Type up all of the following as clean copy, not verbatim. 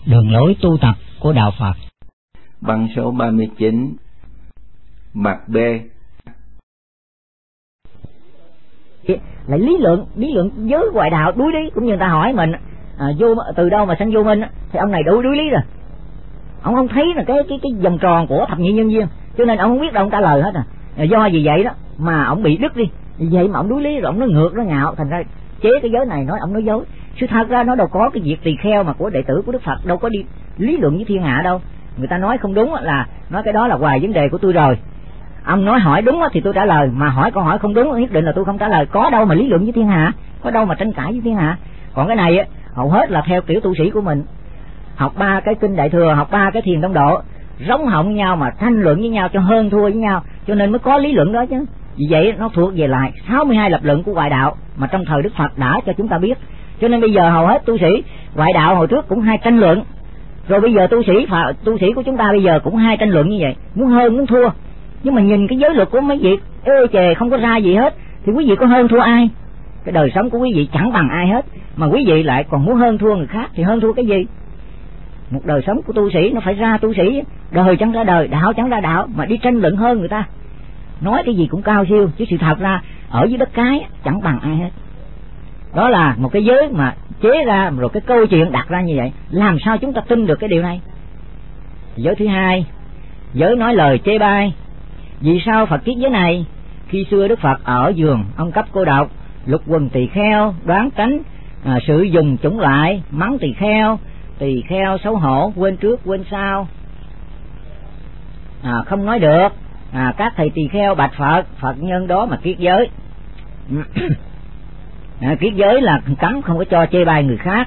đường lối tu tập của Đạo Phật. Băng số 39, mặt B. Lại lý luận với ngoại đạo đuối lý, cũng như người ta hỏi mình vô từ đâu mà sanh vô minh, thì ông này đuối lý rồi. Ông không thấy là cái vòng tròn của thập nhị nhân duyên, cho nên ông không biết đâu ông trả lời hết do vì vậy đó mà ông bị đứt đi. Vì vậy mà ông đuối lý rồi, ông nói ngược nó ngạo, thành ra chế cái giới này nói ông nói dối. Sự thật ra nó đâu có cái việc tỳ kheo mà của đệ tử của Đức Phật đâu có đi lý luận với thiên hạ đâu. Người ta nói không đúng là nói cái đó là hoài vấn đề của tôi rồi. Ông nói hỏi đúng thì tôi trả lời, mà hỏi câu hỏi không đúng nhất định là tôi không trả lời. Có đâu mà lý luận với thiên hạ, có đâu mà tranh cãi với thiên hạ. Còn cái này hầu hết là theo kiểu tu sĩ của mình, học 3 cái kinh Đại Thừa, học 3 cái Thiền Tông Độ, rống họng nhau mà tranh luận với nhau cho hơn thua với nhau, cho nên mới có lý luận đó chứ. Vì vậy nó thuộc về lại 62 lập luận của ngoại đạo mà trong thời Đức Phật đã cho chúng ta biết. Cho nên bây giờ hầu hết tu sĩ ngoại đạo hồi trước cũng hay tranh luận, rồi bây giờ tu sĩ của chúng ta bây giờ cũng hay tranh luận như vậy, muốn hơn muốn thua. Nhưng mà nhìn cái giới luật của mấy vị ê chề không có ra gì hết, thì quý vị có hơn thua ai? Cái đời sống của quý vị chẳng bằng ai hết, mà quý vị lại còn muốn hơn thua người khác, thì hơn thua cái gì? Một đời sống của tu sĩ nó phải ra tu sĩ, đời chẳng ra đời, đạo chẳng ra đạo, mà đi tranh luận hơn người ta, nói cái gì cũng cao siêu, chứ sự thật ra ở dưới đất cái chẳng bằng ai hết. Đó là một cái giới mà chế ra, rồi cái câu chuyện đặt ra như vậy, làm sao chúng ta tin được cái điều này? Giới thứ hai, giới nói lời chê bai. Vì sao Phật kiết giới này? Khi xưa Đức Phật ở vườn ông cấp cô độc, lục quần tỳ kheo đoán tránh sự dùng chủng loại, mắng tỳ kheo xấu hổ, quên trước quên sau, không nói được. Các thầy tỳ kheo bạch Phật nhân đó mà kiết giới. Kiết giới là cấm không có cho chê bai người khác.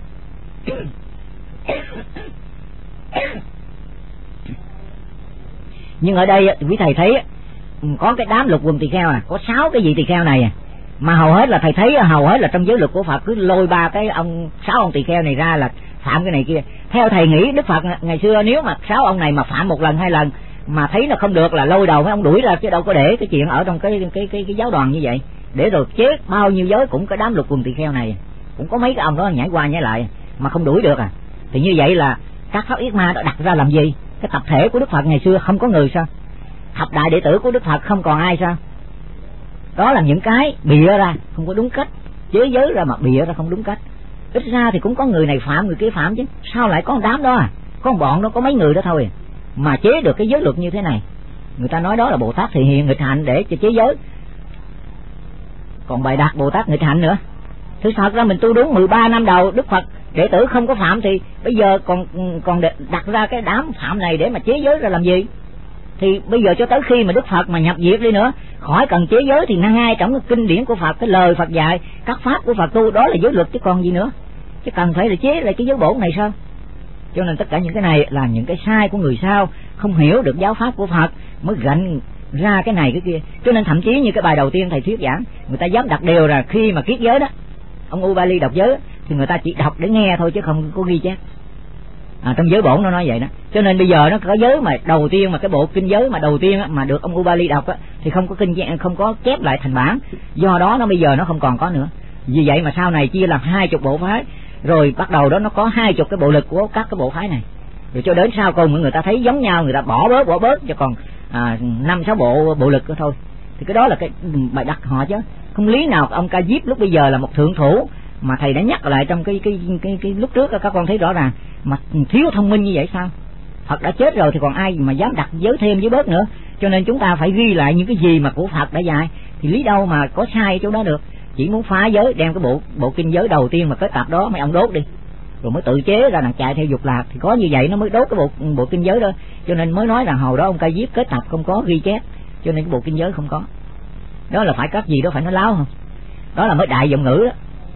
Nhưng ở đây quý thầy thấy có cái đám lục quần tỳ kheo có 6 cái vị tỳ kheo này mà hầu hết là thầy thấy hầu hết là trong giới luật của Phật cứ lôi 6 ông tỳ kheo này ra là phạm cái này kia. Theo thầy nghĩ Đức Phật ngày xưa nếu mà 6 ông này mà phạm 1 lần 2 lần mà thấy nó không được là lôi đầu mấy ông đuổi ra, chứ đâu có để cái chuyện ở trong cái giáo đoàn như vậy, để rồi chết bao nhiêu giới cũng cái đám lục quần tỳ kheo này cũng có mấy cái ông đó nhảy qua nhảy lại mà không đuổi được. Thì như vậy là các pháp yết ma đã đặt ra làm gì? Cái tập thể của Đức Phật ngày xưa không có người sao? Thập đại đệ tử của Đức Phật không còn ai sao? Đó là những cái bịa ra không có đúng cách, chế giới ra mà bịa ra không đúng cách. Ít ra thì cũng có người này phạm người kia phạm chứ, sao lại có một đám đó có một bọn đó có mấy người đó thôi mà chế được cái giới luật như thế này. Người ta nói đó là Bồ Tát thị hiện nghịch hạnh để cho chế giới, còn bài đặt Bồ Tát nghịch hạnh nữa. Thực thật ra mình tu đúng 13 năm đầu Đức Phật đệ tử không có phạm, thì bây giờ còn đặt ra cái đám phạm này để mà chế giới ra làm gì? Thì bây giờ cho tới khi mà Đức Phật mà nhập diệt đi nữa, khỏi cần chế giới thì ngay trong cái kinh điển của Phật, cái lời Phật dạy, các pháp của Phật tu đó là giới luật chứ còn gì nữa, chứ cần phải là chế lại cái giới bổn này sao? Cho nên tất cả những cái này là những cái sai của người sau không hiểu được giáo pháp của Phật mới gạnh ra cái này cái kia. Cho nên thậm chí như cái bài đầu tiên thầy thuyết giảng, người ta dám đặt điều là khi mà kiết giới đó, ông Ubali đọc giới thì người ta chỉ đọc để nghe thôi chứ không có ghi chép. Trong giới bổn nó nói vậy đó. Cho nên bây giờ nó có giới mà đầu tiên mà cái bộ kinh giới mà đầu tiên mà được ông Ubali đọc thì không có không có chép lại thành bản, do đó nó bây giờ nó không còn có nữa. Vì vậy mà sau này chia làm 20 bộ phái, rồi bắt đầu đó nó có 20 cái bộ lực của các cái bộ phái này, rồi cho đến sau cùng người ta thấy giống nhau, người ta bỏ bớt cho còn 5-6 bộ lực đó thôi. Thì cái đó là cái bài đặt họ chứ không lý nào ông Ca Diếp lúc bây giờ là một thượng thủ mà thầy đã nhắc lại trong cái lúc trước các con thấy rõ ràng mà thiếu thông minh như vậy sao? Phật đã chết rồi thì còn ai mà dám đặt giới thêm giới bớt nữa. Cho nên chúng ta phải ghi lại những cái gì mà của Phật đã dạy, thì lý đâu mà có sai chỗ đó được. Chỉ muốn phá giới đem cái bộ kinh giới đầu tiên mà kết tập đó mấy ông đốt đi, rồi mới tự chế ra đằng chạy theo dục lạc, thì có như vậy nó mới đốt cái bộ kinh giới đó. Cho nên mới nói rằng hồi đó ông Ca Diếp kết tập không có ghi chép, cho nên cái bộ kinh giới không có. Đó là phải các gì đó phải nói láo không? Đó là mới đại giọng ngữ đó.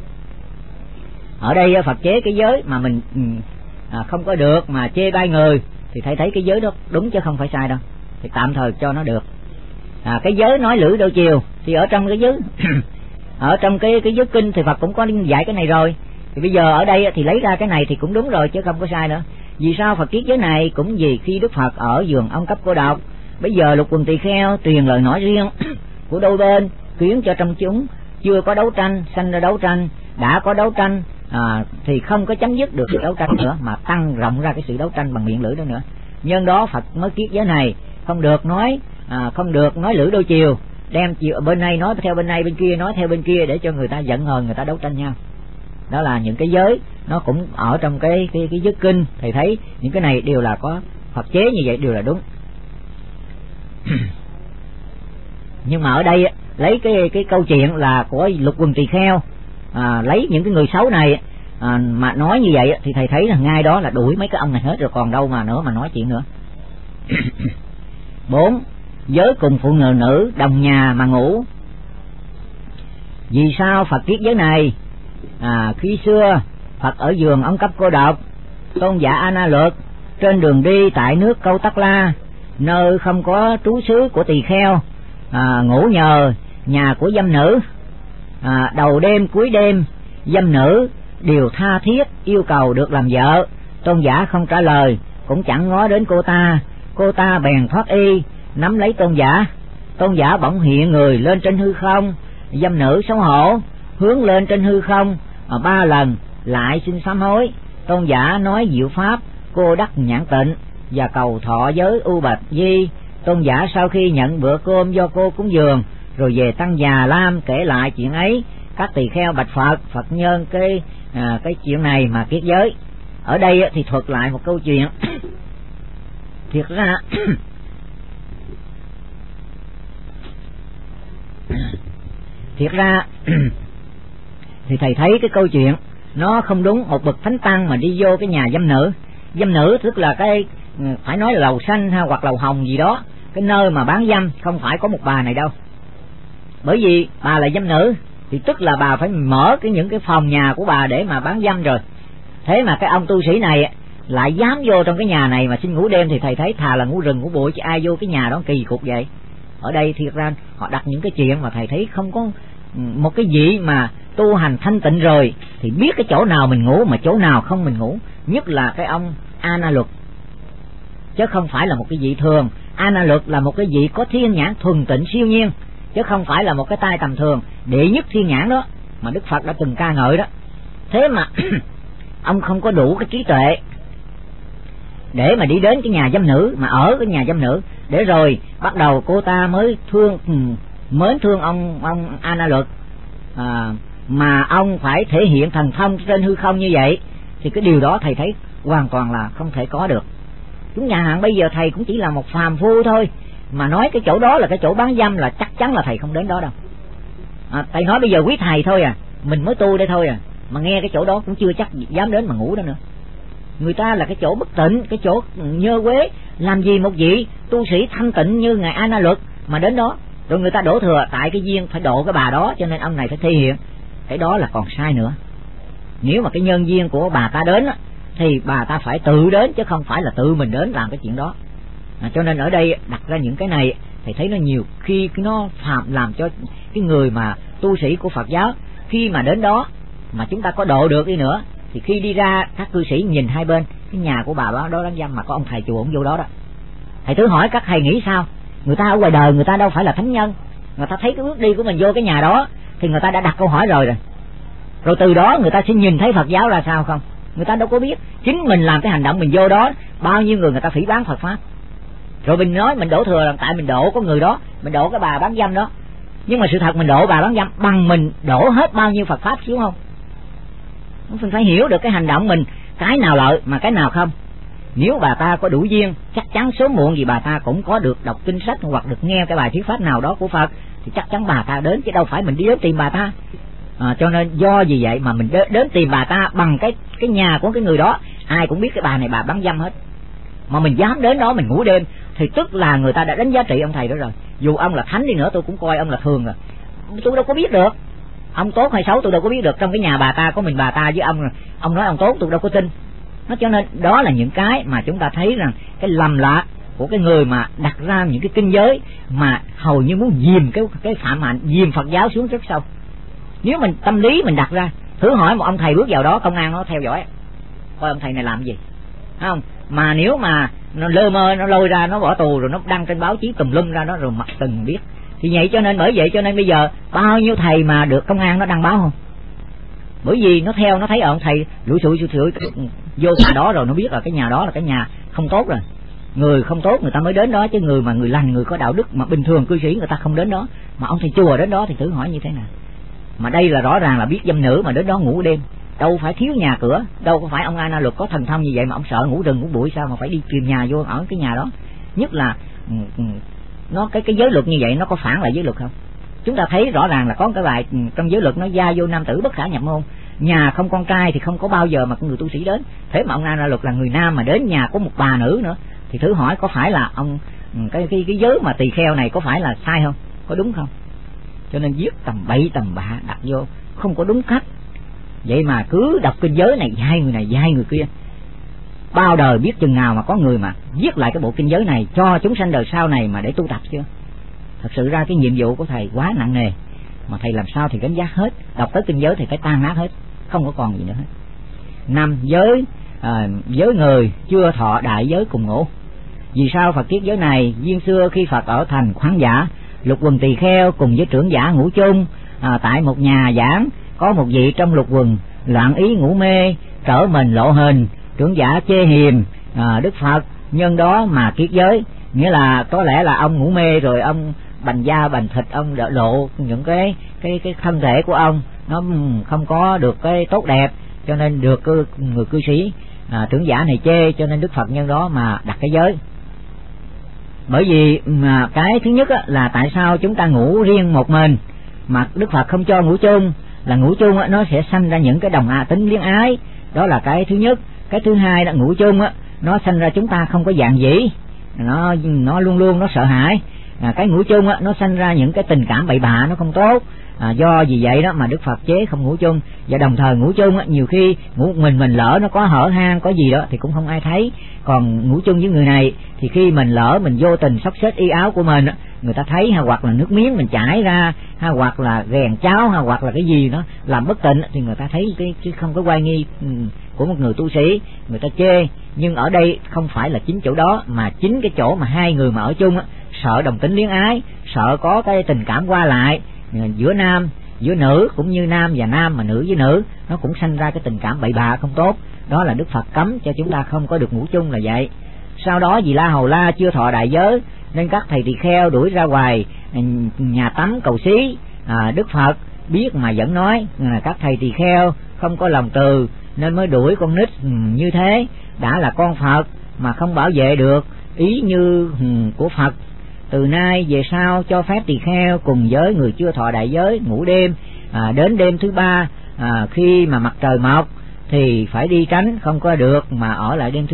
Ở đây Phật chế cái giới mà mình không có được mà chê bai người, thì thầy thấy cái giới đó đúng chứ không phải sai đâu, thì tạm thời cho nó được. Cái giới nói lưỡi đôi chiều thì ở trong cái giới ở trong cái giới kinh thì Phật cũng có dạy cái này rồi. Thì bây giờ ở đây thì lấy ra cái này thì cũng đúng rồi chứ không có sai nữa. Vì sao Phật kiết giới này? Cũng vì khi Đức Phật ở vườn ông cấp cô độc, bây giờ lục quần tỳ kheo truyền lời nói riêng của đôi bên, khiến cho trong chúng chưa có đấu tranh sanh ra đấu tranh, đã có đấu tranh thì không có chấm dứt được sự đấu tranh nữa, mà tăng rộng ra cái sự đấu tranh bằng miệng lưỡi đó nữa. Nhân đó Phật mới kiết giới này không được nói lưỡi đôi chiều, đem chiều bên này nói theo bên này, bên kia nói theo bên kia, để cho người ta giận hờn, người ta đấu tranh nhau. Đó là những cái giới nó cũng ở trong cái giới kinh. Thầy thấy những cái này đều là có Phật chế như vậy, đều là đúng. Nhưng mà ở đây lấy cái câu chuyện là của Lục Quần Tỳ Kheo, lấy những cái người xấu này mà nói như vậy thì thầy thấy là ngay đó là đuổi mấy cái ông này hết rồi, còn đâu mà nữa mà nói chuyện nữa. 4. Giới cùng phụ nữ đồng nhà mà ngủ. Vì sao Phật kiết giới này? Khi xưa Phật ở giường ông cấp cô độc, tôn giả A Na Luật trên đường đi tại nước Câu Tắc La, nơi không có trú xứ của tỳ kheo, ngủ nhờ nhà của dâm nữ. Đầu đêm cuối đêm, dâm nữ đều tha thiết yêu cầu được làm vợ. Tôn giả không trả lời, cũng chẳng ngó đến cô ta bèn thoát y nắm lấy tôn giả. Tôn giả bỗng hiện người lên trên hư không, dâm nữ xấu hổ hướng lên trên hư không 3 lần, lại xin sám hối. Tôn giả nói diệu pháp, cô đắc nhãn tịnh và cầu thọ giới U Bạch Di. Tôn giả sau khi nhận bữa cơm do cô cúng dường rồi về Tăng Già Lam kể lại chuyện ấy. Các tỳ kheo bạch Phật, Phật nhân cái chuyện này mà kiết giới. Ở đây thì thuật lại một câu chuyện. Thiệt ra thì thầy thấy cái câu chuyện nó không đúng. Một bậc thánh tăng mà đi vô cái nhà dâm nữ, dâm nữ tức là cái phải nói là lầu xanh hay hoặc lầu hồng gì đó, cái nơi mà bán dâm, không phải có một bà này đâu. Bởi vì bà là dâm nữ thì tức là bà phải mở những cái phòng nhà của bà để mà bán dâm rồi. Thế mà cái ông tu sĩ này lại dám vô trong cái nhà này mà xin ngủ đêm, thì thầy thấy thà là ngủ rừng ngủ bụi chứ ai vô cái nhà đó kỳ cục vậy. Ở đây thiệt ra họ đặt những cái chuyện mà thầy thấy không có một cái gì mà tu hành thanh tịnh rồi thì biết cái chỗ nào mình ngủ mà chỗ nào không mình ngủ. Nhất là cái ông A Na Luật, chứ không phải là một cái vị thường. A Na Luật là một cái vị có thiên nhãn thuần tịnh siêu nhiên, chứ không phải là một cái tai tầm thường. Đệ nhất thiên nhãn đó mà Đức Phật đã từng ca ngợi đó. Thế mà ông không có đủ cái trí tuệ để mà đi đến cái nhà dâm nữ, mà ở cái nhà dâm nữ, để rồi bắt đầu cô ta mới mến thương ông A Na Luật, mà ông phải thể hiện thần thông trên hư không như vậy, thì cái điều đó thầy thấy hoàn toàn là không thể có được. Chúng nhà hàng bây giờ thầy cũng chỉ là một phàm phu thôi, mà nói cái chỗ đó là cái chỗ bán dâm là chắc chắn là thầy không đến đó đâu. Thầy nói bây giờ quý thầy thôi mình mới tu đây thôi mà nghe cái chỗ đó cũng chưa chắc dám đến mà ngủ đó nữa. Người ta là cái chỗ bất tịnh, cái chỗ nhơ quế, làm gì một vị tu sĩ thanh tịnh như ngài A Na Luật mà đến đó. Rồi người ta đổ thừa tại cái duyên phải độ cái bà đó, cho nên ông này phải thể hiện. Cái đó là còn sai nữa. Nếu mà cái nhân duyên của bà ta đến thì bà ta phải tự đến, chứ không phải là tự mình đến làm cái chuyện đó. Cho nên ở đây đặt ra những cái này thì thấy nó nhiều khi nó làm cho cái người mà tu sĩ của Phật giáo khi mà đến đó mà chúng ta có độ được đi nữa, thì khi đi ra các cư sĩ nhìn hai bên cái nhà của bà đó đáng dâm mà có ông thầy chùa ông vô đó. Thầy thử hỏi các thầy nghĩ sao? Người ta ở ngoài đời người ta đâu phải là thánh nhân, người ta thấy cái bước đi của mình vô cái nhà đó thì người ta đã đặt câu hỏi rồi từ đó người ta sẽ nhìn thấy Phật giáo ra sao không? Người ta đâu có biết. Chính mình làm cái hành động mình vô đó, bao nhiêu người ta phỉ báng Phật pháp, rồi mình nói mình đổ thừa là tại mình độ có người đó, mình độ cái bà bán dâm đó. Nhưng mà sự thật mình độ bà bán dâm bằng mình đổ hết bao nhiêu Phật pháp xíu không? Mình phải hiểu được cái hành động mình, cái nào lợi mà cái nào không. Nếu bà ta có đủ duyên, chắc chắn sớm muộn gì bà ta cũng có được đọc kinh sách hoặc được nghe cái bài thuyết pháp nào đó của Phật, thì chắc chắn bà ta đến, chứ đâu phải mình đi đến tìm bà ta. Cho nên do gì vậy mà mình đến tìm bà ta bằng cái nhà của cái người đó, ai cũng biết cái bà này bà bán dâm hết, mà mình dám đến đó mình ngủ đêm, thì tức là người ta đã đánh giá trị ông thầy đó rồi. Dù ông là thánh đi nữa tôi cũng coi ông là thường rồi. Tôi đâu có biết được ông tốt hay xấu, tôi đâu có biết được. Trong cái nhà bà ta có mình bà ta với ông nói ông tốt tôi đâu có tin. Cho nên đó là những cái mà chúng ta thấy rằng cái lầm lạc của cái người mà đặt ra những cái kinh giới mà hầu như muốn dìm cái phạm hạnh, dìm Phật giáo xuống rất sâu. Nếu mình tâm lý mình đặt ra, thử hỏi một ông thầy bước vào đó, công an nó theo dõi coi ông thầy này làm gì, thấy không? Mà nếu mà nó lơ mơ, nó lôi ra, nó bỏ tù rồi nó đăng trên báo chí tùm lum ra đó rồi mặt từng biết. Thì vậy cho nên bởi vậy cho nên bây giờ bao nhiêu thầy mà được công an nó đăng báo không? Bởi vì nó theo, nó thấy ông thầy lủi xủi vô nhà đó rồi nó biết là cái nhà đó là cái nhà không tốt rồi. Người không tốt người ta mới đến đó, chứ người mà người lành, người có đạo đức mà bình thường cư sĩ người ta không đến đó. Mà ông thầy chùa đến đó thì thử hỏi như thế nào. Mà đây là rõ ràng là biết dâm nữ mà đến đó ngủ đêm, đâu phải thiếu nhà cửa, đâu có phải ông A Na Luật có thần thông như vậy mà ông sợ ngủ rừng ngủ bụi sao mà phải đi tìm nhà vô ở cái nhà đó. Nhất là nó cái giới luật như vậy nó có phản lại giới luật không? Chúng ta thấy rõ ràng là có cái bài trong giới luật nó gia vô nam tử bất khả nhập môn, nhà không con trai thì không có bao giờ mà người tu sĩ đến. Thế mà ông A Na Luật là người nam mà đến nhà có một bà nữ nữa thì thử hỏi có phải là ông cái giới mà tỳ kheo này có phải là sai không, có đúng không? Cho nên viết tầm bậy tầm bạ đặt vô không có đúng cách. Vậy mà cứ đọc kinh giới này dạy người này dạy người kia, bao đời biết chừng nào mà có người mà viết lại cái bộ kinh giới này cho chúng sanh đời sau này mà để tu tập chưa. Thật sự ra cái nhiệm vụ của thầy quá nặng nề, mà thầy làm sao thì gánh vác hết. Đọc tới kinh giới thì phải tan nát hết, không có còn gì nữa hết. 5. Giới người chưa thọ đại giới cùng ngủ. Vì sao Phật kiết giới này? Duyên xưa khi Phật ở thành Khoáng Giả, lục quần tỳ kheo cùng với trưởng giả ngủ chung tại một nhà giảng. Có một vị trong lục quần loạn ý ngủ mê, trở mình lộ hình, trưởng giả chê hiềm Đức Phật, nhân đó mà kiết giới. Nghĩa là có lẽ là ông ngủ mê rồi ông bành da bành thịt, ông lộ những cái thân thể của ông nó không có được cái tốt đẹp, cho nên được người cư sĩ trưởng giả này chê, cho nên Đức Phật nhân đó mà đặt cái giới. Bởi vì cái thứ nhất là tại sao chúng ta ngủ riêng một mình mà Đức Phật không cho ngủ chung, là ngủ chung nó sẽ sanh ra những cái đồng tính luyến ái, đó là cái thứ nhất. Cái thứ hai là ngủ chung nó sanh ra chúng ta không có dạng dĩ, nó luôn luôn nó sợ hãi. Cái ngủ chung nó sanh ra những cái tình cảm bậy bạ, nó không tốt. Do vì vậy đó mà Đức Phật chế không ngủ chung. Và đồng thời ngủ chung nhiều khi ngủ mình lỡ nó có hở hang có gì đó thì cũng không ai thấy. Còn ngủ chung với người này thì khi mình lỡ mình vô tình xốc xếch y áo của mình, người ta thấy, hay hoặc là nước miếng mình chảy ra, hay hoặc là ghèn cháo, hay hoặc là cái gì nó làm bất tịnh thì người ta thấy chứ không có oai nghi của một người tu sĩ, người ta chê. Nhưng ở đây không phải là chính chỗ đó, mà chính cái chỗ mà hai người mà ở chung sợ đồng tính luyến ái, sợ có cái tình cảm qua lại giữa nam giữa nữ, cũng như nam và nam mà nữ với nữ, nó cũng sanh ra cái tình cảm bậy bạ không tốt. Đó là Đức Phật cấm cho chúng ta không có được ngủ chung là vậy. Sau đó vì La Hầu La chưa thọ đại giới nên các thầy tỳ kheo đuổi ra ngoài nhà tắm cầu xí. Đức Phật biết mà vẫn nói các thầy tỳ kheo không có lòng từ nên mới đuổi con nít như thế. Đã là con Phật mà không bảo vệ được ý như của Phật, từ nay về sau cho phép tỳ kheo cùng với người chưa thọ đại giới ngủ đêm. Đến đêm thứ 3 khi mà mặt trời mọc thì phải đi tránh, không có được mà ở lại đêm thứ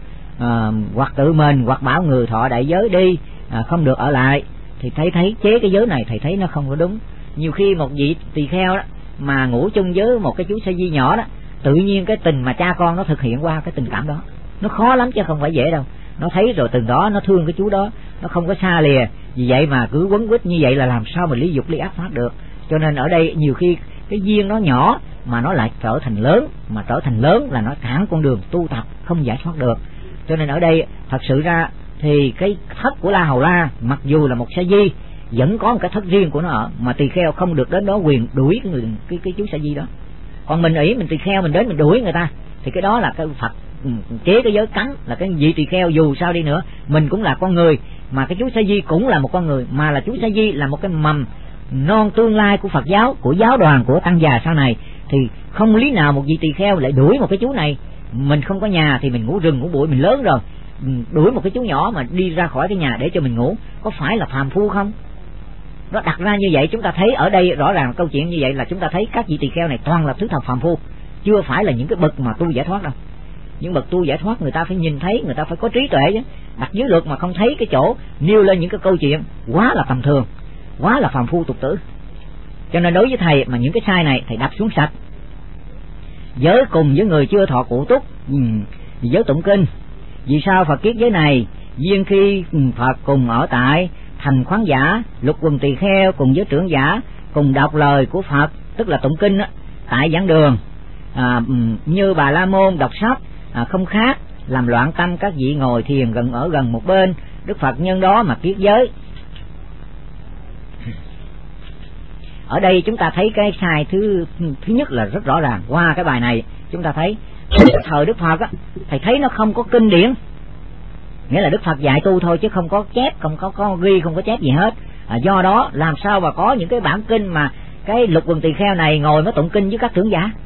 4. Hoặc tự mình hoặc bảo người thọ đại giới đi, không được ở lại. Thì thấy chế cái giới này thầy thấy nó không có đúng. Nhiều khi một vị tỳ kheo đó mà ngủ chung với một cái chú sa di nhỏ đó, tự nhiên cái tình mà cha con nó thực hiện qua cái tình cảm đó, nó khó lắm chứ không phải dễ đâu. Nó thấy rồi từng đó nó thương cái chú đó, nó không có xa lìa. Vì vậy mà cứ quấn quýt như vậy là làm sao mà lý dục lý ác thoát được. Cho nên ở đây nhiều khi cái duyên nó nhỏ mà nó lại trở thành lớn, mà trở thành lớn là nó cản con đường tu tập không giải thoát được. Cho nên ở đây thật sự ra thì cái thất của La Hầu La mặc dù là một sa di vẫn có một cái thất riêng của nó ở, mà tỳ kheo không được đến đó quyền đuổi cái chú sa di đó. Còn mình ý mình tỳ kheo mình đến mình đuổi người ta thì cái đó là cái Phật chế cái giới cấm, là cái vị tỳ kheo dù sao đi nữa mình cũng là con người, mà cái chú sa di cũng là một con người, mà là chú sa di là một cái mầm non tương lai của Phật giáo, của giáo đoàn, của tăng già sau này. Thì không lý nào một vị tỳ kheo lại đuổi một cái chú này. Mình không có nhà thì mình ngủ rừng ngủ bụi, mình lớn rồi đuổi một cái chú nhỏ mà đi ra khỏi cái nhà để cho mình ngủ, có phải là phàm phu không? Nó đặt ra như vậy. Chúng ta thấy ở đây rõ ràng câu chuyện như vậy là chúng ta thấy các vị tỳ kheo này toàn là thứ thập phàm phu, chưa phải là những cái bậc mà tu giải thoát đâu. Những bậc tu giải thoát người ta phải nhìn thấy, người ta phải có trí tuệ chứ. Đặt dưới luật mà không thấy cái chỗ nêu lên những cái câu chuyện quá là tầm thường, quá là phàm phu tục tử. Cho nên đối với thầy mà những cái sai này thầy đập xuống sạch. Giới cùng với người chưa thọ cụ túc, giới tụng kinh. Vì sao Phật kiết giới này? Duyên khi Phật cùng ở tại thành Khoáng Giả, lục quần tỳ kheo cùng với trưởng giả cùng đọc lời của Phật, tức là tụng kinh tại giảng đường, như Bà La Môn đọc sách, không khác làm loạn tâm các vị ngồi thiền ở gần một bên. Đức Phật nhân đó mà kiết giới. Ở đây chúng ta thấy cái sai thứ nhất là rất rõ ràng. Qua cái bài này chúng ta thấy thời Đức Phật á, thầy thấy nó không có kinh điển, nghĩa là Đức Phật dạy tu thôi chứ không có chép, không có ghi, không có chép gì hết. Do đó làm sao mà có những cái bản kinh mà cái Lục Quần Tỳ Kheo này ngồi mới tụng kinh với các trưởng giả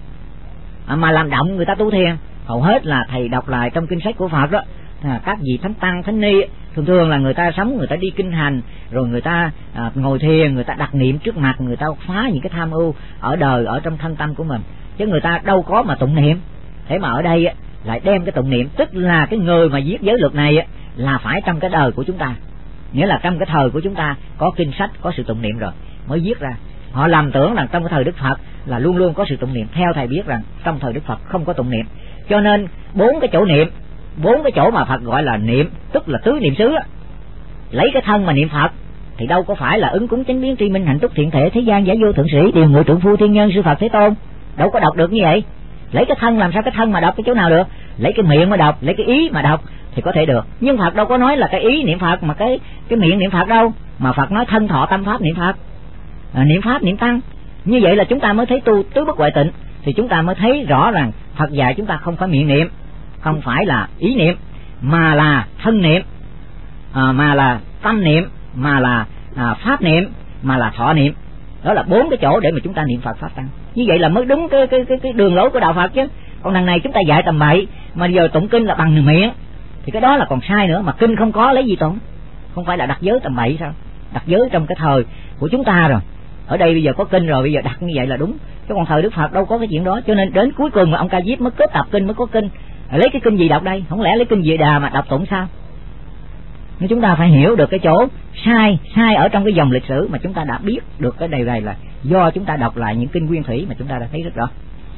mà làm động người ta tu thiền. Hầu hết là thầy đọc lại trong kinh sách của Phật đó, các vị thánh tăng thánh ni thường là người ta sống, người ta đi kinh hành, rồi người ta ngồi thiền, người ta đặt niệm trước mặt, người ta phá những cái tham ưu ở đời, ở trong thân tâm của mình, chứ người ta đâu có mà tụng niệm. Thế mà ở đây lại đem cái tụng niệm, tức là cái người mà viết giới luật này là phải trong cái đời của chúng ta, nghĩa là trong cái thời của chúng ta có kinh sách, có sự tụng niệm rồi mới viết ra. Họ lầm tưởng rằng trong cái thời Đức Phật là luôn luôn có sự tụng niệm. Theo thầy biết rằng trong thời Đức Phật không có tụng niệm, cho nên 4 cái chỗ niệm, 4 cái chỗ mà Phật gọi là niệm, tức là tứ niệm xứ, lấy cái thân mà niệm Phật thì đâu có phải là ứng cúng chánh biến tri minh hạnh túc thiện thể thế gian giả vô thượng sĩ điều ngự trượng phu thiên nhân sư Phật Thế Tôn, đâu có đọc được như vậy. Lấy cái thân, làm sao cái thân mà đọc cái chỗ nào được? Lấy cái miệng mà đọc, lấy cái ý mà đọc thì có thể được. Nhưng Phật đâu có nói là cái ý niệm Phật mà cái miệng niệm Phật đâu, mà Phật nói thân thọ tâm pháp niệm Phật, niệm pháp niệm tăng. Như vậy là chúng ta mới thấy tu tứ bất hoại tịnh, thì chúng ta mới thấy rõ rằng Phật dạy chúng ta không phải miệng niệm, không phải là ý niệm, mà là thân niệm, mà là tâm niệm, mà là pháp niệm, mà là thọ niệm. Đó là 4 cái chỗ để mà chúng ta niệm Phật pháp tăng. Như vậy là mới đúng cái đường lối của đạo Phật chứ. Còn đằng này chúng ta dạy tầm bậy, mà giờ tụng kinh là bằng miệng thì cái đó là còn sai nữa. Mà kinh không có lấy gì tụng? Không phải là đặt giới tầm bậy sao? Đặt giới trong cái thời của chúng ta rồi. Ở đây bây giờ có kinh rồi, bây giờ đặt như vậy là đúng. Chứ còn thời Đức Phật đâu có cái chuyện đó. Cho nên đến cuối cùng mà ông Ca Diếp mới kết tập kinh, mới có kinh. Lấy cái kinh gì đọc đây? Không lẽ lấy kinh Vệ Đà mà đọc tụng sao? Nhưng chúng ta phải hiểu được cái chỗ sai ở trong cái dòng lịch sử, mà chúng ta đã biết được cái này là do chúng ta đọc lại những kinh nguyên thủy mà chúng ta đã thấy rất rõ.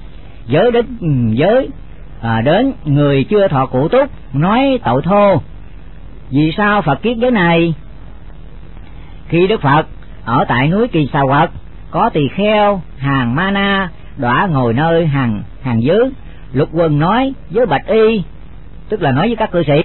Đến người chưa thọ cụ túc nói tội thô. Vì sao Phật kiết giới này? Khi Đức Phật ở tại núi Kỳ Xà Quật, có tỳ kheo hàng ma na đọa ngồi nơi hàng dưới. Lục Quần nói với bạch y, tức là nói với các cư sĩ.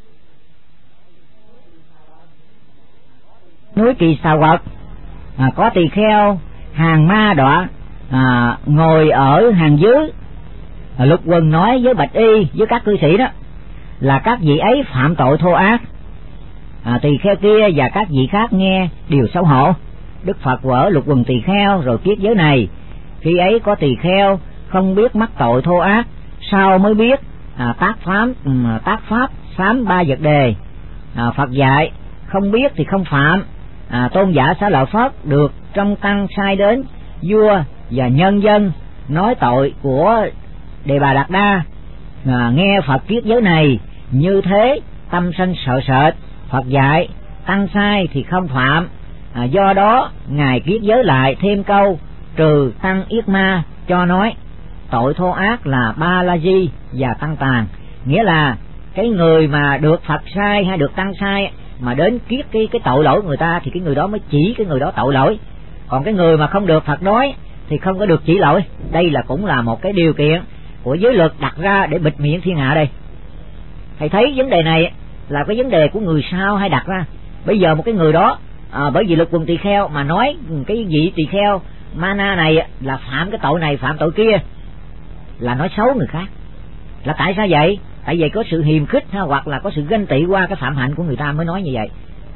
Núi Kỳ Xà Quật có tỳ kheo hàng ma đọa ngồi ở hàng dưới. Lục Quần nói với bạch y, với các cư sĩ đó, là các vị ấy phạm tội thô ác. Tỳ kheo kia và các vị khác nghe đều xấu hổ. Đức Phật quở Lục Quần tỳ kheo rồi kiết giới này. Khi ấy có tỳ kheo không biết mắc tội thô ác, sau mới biết tác pháp sám 3 vật đề. Phật dạy không biết thì không phạm. Tôn giả Xá Lợi Phất được trong tăng sai đến vua và nhân dân nói tội của Đề Bà Đạt Đa. Nghe Phật kiết giới này như thế tâm sanh sợ sệt. Phật dạy tăng sai thì không phạm. Do đó ngài kiết giới lại thêm câu trừ tăng yết ma, cho nói tội thô ác là ba la di và tăng tàn. Nghĩa là cái người mà được Phật sai hay được tăng sai mà đến kiết cái tội lỗi của người ta thì cái người đó mới chỉ cái người đó tội lỗi. Còn cái người mà không được Phật nói thì không có được chỉ lỗi. Đây là cũng là một cái điều kiện của giới luật đặt ra để bịt miệng thiên hạ đây. Thầy thấy vấn đề này là cái vấn đề của người sau hay đặt ra. Bây giờ một cái người đó bởi vì Lục Quần tỳ kheo mà nói cái vị tỳ kheo Mana này là phạm cái tội này phạm tội kia, là nói xấu người khác. Là tại sao vậy? Tại vì có sự hiềm khích hoặc là có sự ganh tị qua cái phạm hạnh của người ta mới nói như vậy.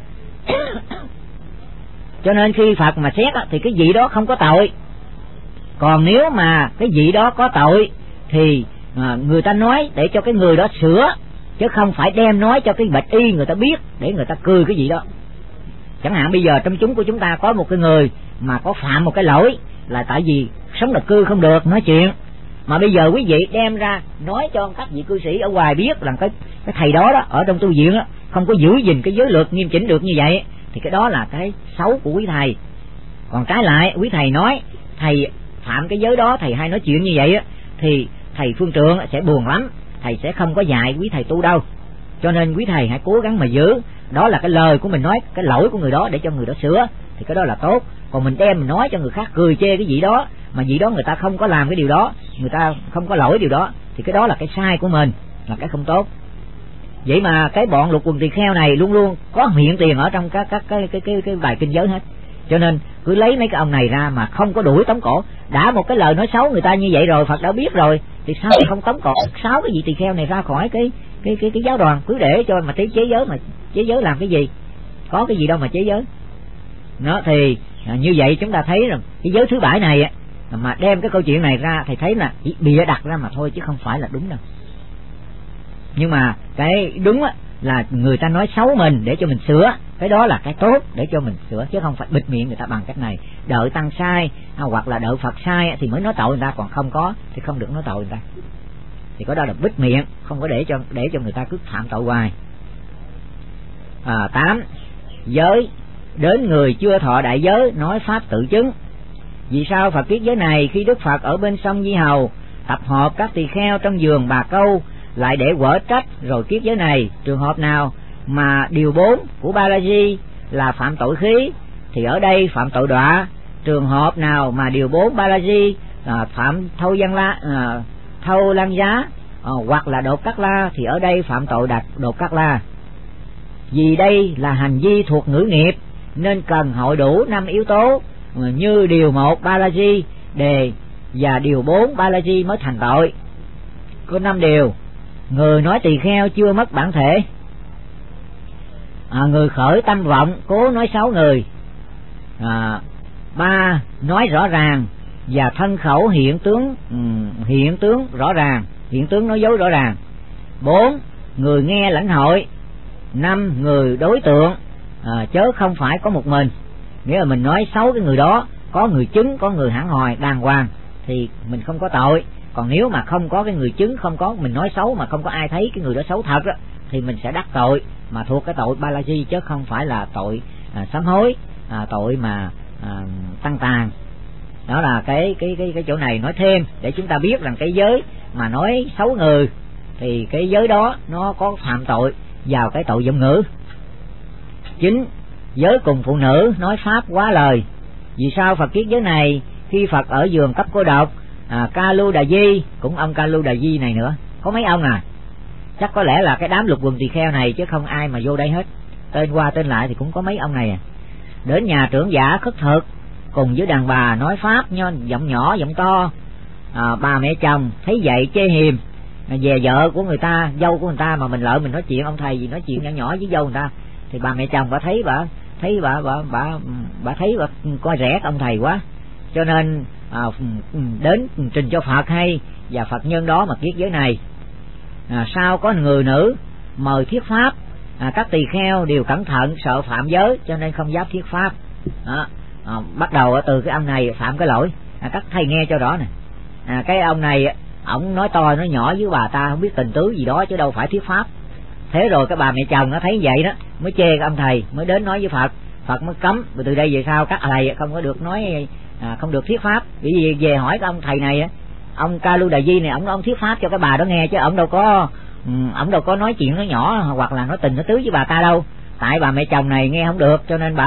Cho nên khi Phật mà xét thì cái vị đó không có tội. Còn nếu mà cái vị đó có tội thì người ta nói để cho cái người đó sửa, chứ không phải đem nói cho cái bạch y người ta biết để người ta cười cái gì đó. Chẳng hạn bây giờ trong chúng của chúng ta có một cái người mà có phạm một cái lỗi là tại vì sống độc cư không được nói chuyện, mà bây giờ quý vị đem ra nói cho các vị cư sĩ ở ngoài biết rằng cái thầy đó ở trong tu viện đó không có giữ gìn cái giới luật nghiêm chỉnh được như vậy, thì cái đó là cái xấu của quý thầy. Còn trái lại quý thầy nói thầy phạm cái giới đó, thầy hay nói chuyện như vậy thì thầy phương trượng sẽ buồn lắm, thầy sẽ không có dạy quý thầy tu đâu. Cho nên quý thầy hãy cố gắng mà giữ, đó là cái lời của mình nói, cái lỗi của người đó để cho người đó sửa, thì cái đó là tốt. Còn mình đem mình nói cho người khác cười chê cái gì đó, mà gì đó người ta không có làm cái điều đó, người ta không có lỗi điều đó, thì cái đó là cái sai của mình, là cái không tốt. Vậy mà cái bọn Lục Quần tỳ kheo này luôn luôn có hiện tiền ở trong các cái bài kinh giới hết. Cho nên cứ lấy mấy cái ông này ra mà không có đuổi tống cổ. Đã một cái lời nói xấu người ta như vậy rồi, Phật đã biết rồi, thì sao không tống cổ 6 cái vị tỳ kheo này ra khỏi cái giáo đoàn, cứ để cho mà chế giới, mà chế giới làm cái gì, có cái gì đâu mà chế giới. Nó thì như vậy chúng ta thấy rằng cái giới thứ 7 này mà đem cái câu chuyện này ra thì thấy là chỉ bịa đặt ra mà thôi chứ không phải là đúng đâu. Nhưng mà cái đúng là người ta nói xấu mình để cho mình sửa, cái đó là cái tốt để cho mình sửa, chứ không phải bịt miệng người ta bằng cách này. Đợi tăng sai hoặc là đợi Phật sai thì mới nói tội người ta, còn không có thì không được nói tội người ta. Thì có đó là bịt miệng, không có để cho người ta cứ phạm tội hoài. 8. Giới đến người chưa thọ đại giới nói pháp tự chứng. Vì sao Phật kiết giới này khi Đức Phật ở bên sông Di Hầu tập hợp các tỳ kheo trong vườn Bà Câu lại để quở trách rồi kiết giới này? Trường hợp nào mà điều 4 của Ba La Di là phạm tội khí thì ở đây phạm tội đọa. Trường hợp nào mà điều 4 Ba La Di phạm thâu lan giá hoặc là đột cát la thì ở đây phạm tội đột cát la. Vì đây là hành vi thuộc ngữ nghiệp nên cần hội đủ 5 yếu tố như điều 1 Ba La Di đề và điều 4 Ba La Di mới thành tội. Có 5 điều. Người nói tỳ kheo chưa mất bản thể, người khởi tâm vọng cố nói xấu người, 3 nói rõ ràng và thân khẩu hiện tướng rõ ràng, hiện tướng nói dối rõ ràng. 4 người nghe lãnh hội. 5 người đối tượng chớ không phải có một mình, nghĩa là mình nói xấu cái người đó, có người chứng, có người hẳn hòi đàng hoàng thì mình không có tội. Còn nếu mà không có cái người chứng, không có mình nói xấu mà không có ai thấy cái người đó xấu thật đó, thì mình sẽ đắc tội mà thuộc cái tội Ba La Di chứ không phải là tội sám hối, tội mà tăng tàn. Đó là cái chỗ này nói thêm để chúng ta biết rằng cái giới mà nói xấu người thì cái giới đó nó có phạm tội vào cái tội giọng ngữ. 9. Giới cùng phụ nữ nói pháp quá lời. Vì sao Phật kiết giới này khi Phật ở vườn Cấp Cô Độc, Ca Lu Đà Di, cũng ông Ca Lu Đà Di này nữa, có mấy ông chắc có lẽ là cái đám lục quần tỳ kheo này chứ không ai mà vô đây hết, tên qua tên lại thì cũng có mấy ông này. Đến nhà trưởng giả khất thực cùng với đàn bà nói pháp giọng nhỏ giọng to. Bà mẹ chồng thấy vậy chê hiềm về vợ của người ta, dâu của người ta, mà mình lợi mình nói chuyện ông thầy gì nói chuyện nhỏ nhỏ với dâu người ta, thì bà mẹ chồng bà thấy bà coi rẻ ông thầy quá, cho nên đến trình cho Phật hay, và Phật nhân đó mà kiết giới này. Sau có người nữ mời thuyết pháp, các tỳ kheo đều cẩn thận sợ phạm giới cho nên không dám thuyết pháp. Bắt đầu từ cái ông này phạm cái lỗi, các thầy nghe cho rõ nè. Cái ông này ổng nói to nói nhỏ với bà ta không biết tình tứ gì đó chứ đâu phải thuyết pháp. Thế rồi cái bà mẹ chồng nó thấy vậy đó mới chê cái ông thầy, mới đến nói với Phật, Phật mới cấm từ đây về sau các thầy không có được nói, không được thuyết pháp. Bởi vì về hỏi cái ông thầy này, ông Ca Lu Đà Di này, ông thuyết pháp cho cái bà đó nghe chứ ông đâu có nói chuyện nó nhỏ hoặc là nói tình nó tứ với bà ta đâu. Tại bà mẹ chồng này nghe không được cho nên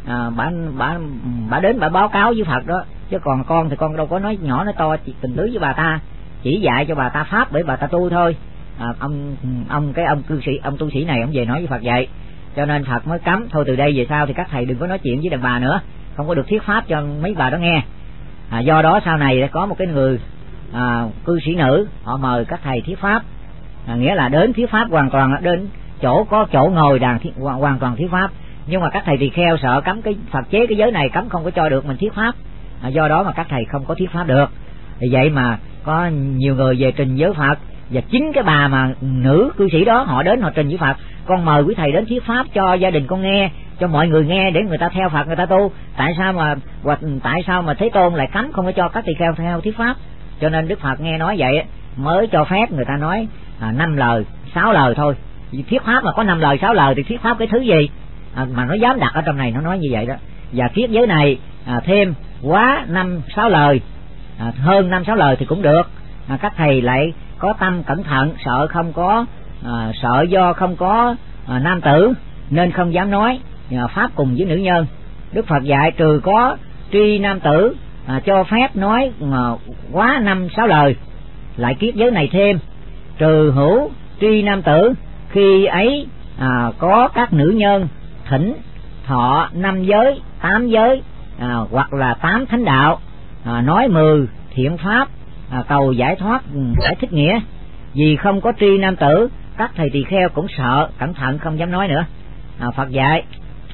bà đến bà báo cáo với Phật đó, chứ còn con thì con đâu có nói nhỏ nói to tình tứ với bà ta, chỉ dạy cho bà ta pháp để bà ta tu thôi. Ông tu sĩ này ông về nói với Phật vậy, cho nên Phật mới cấm thôi từ đây về sau thì các thầy đừng có nói chuyện với đàn bà nữa, không có được thuyết pháp cho mấy bà đó nghe. Do đó sau này có một cái người cư sĩ nữ họ mời các thầy thuyết pháp, nghĩa là đến thuyết pháp hoàn toàn, đến chỗ có chỗ ngồi hoàn toàn thuyết pháp. Nhưng mà các thầy tỳ kheo sợ cấm cái Phật chế cái giới này, cấm không có cho được mình thuyết pháp, do đó mà các thầy không có thuyết pháp được. Thì vậy mà có nhiều người về trình với Phật, và chính cái bà mà nữ cư sĩ đó họ đến họ trình với Phật, con mời quý thầy đến thuyết pháp cho gia đình con nghe, cho mọi người nghe để người ta theo Phật người ta tu. Tại sao mà Thế Tôn lại cấm không có cho các tỳ kheo theo thuyết pháp? Cho nên Đức Phật nghe nói vậy mới cho phép người ta nói 5 lời 6 lời thôi. Thuyết pháp mà có 5 lời 6 lời thì thuyết pháp cái thứ gì mà nó dám đặt ở trong này, nó nói như vậy đó. Và kiết giới này thêm quá 5-6 lời, hơn 5-6 lời thì cũng được. Các thầy lại có tâm cẩn thận, sợ do không có nam tử nên không dám nói pháp cùng với nữ nhân. Đức Phật dạy trừ có tri nam tử cho phép nói quá 5-6 lời. Lại kiết giới này thêm trừ hữu tri nam tử khi ấy có các nữ nhân thỉnh thọ 5 giới 8 giới hoặc là 8 thánh đạo, nói 10 thiện pháp, cầu giải thoát, giải thích nghĩa. Vì không có tri nam tử, các thầy tỳ kheo cũng sợ, cẩn thận không dám nói nữa. Phật dạy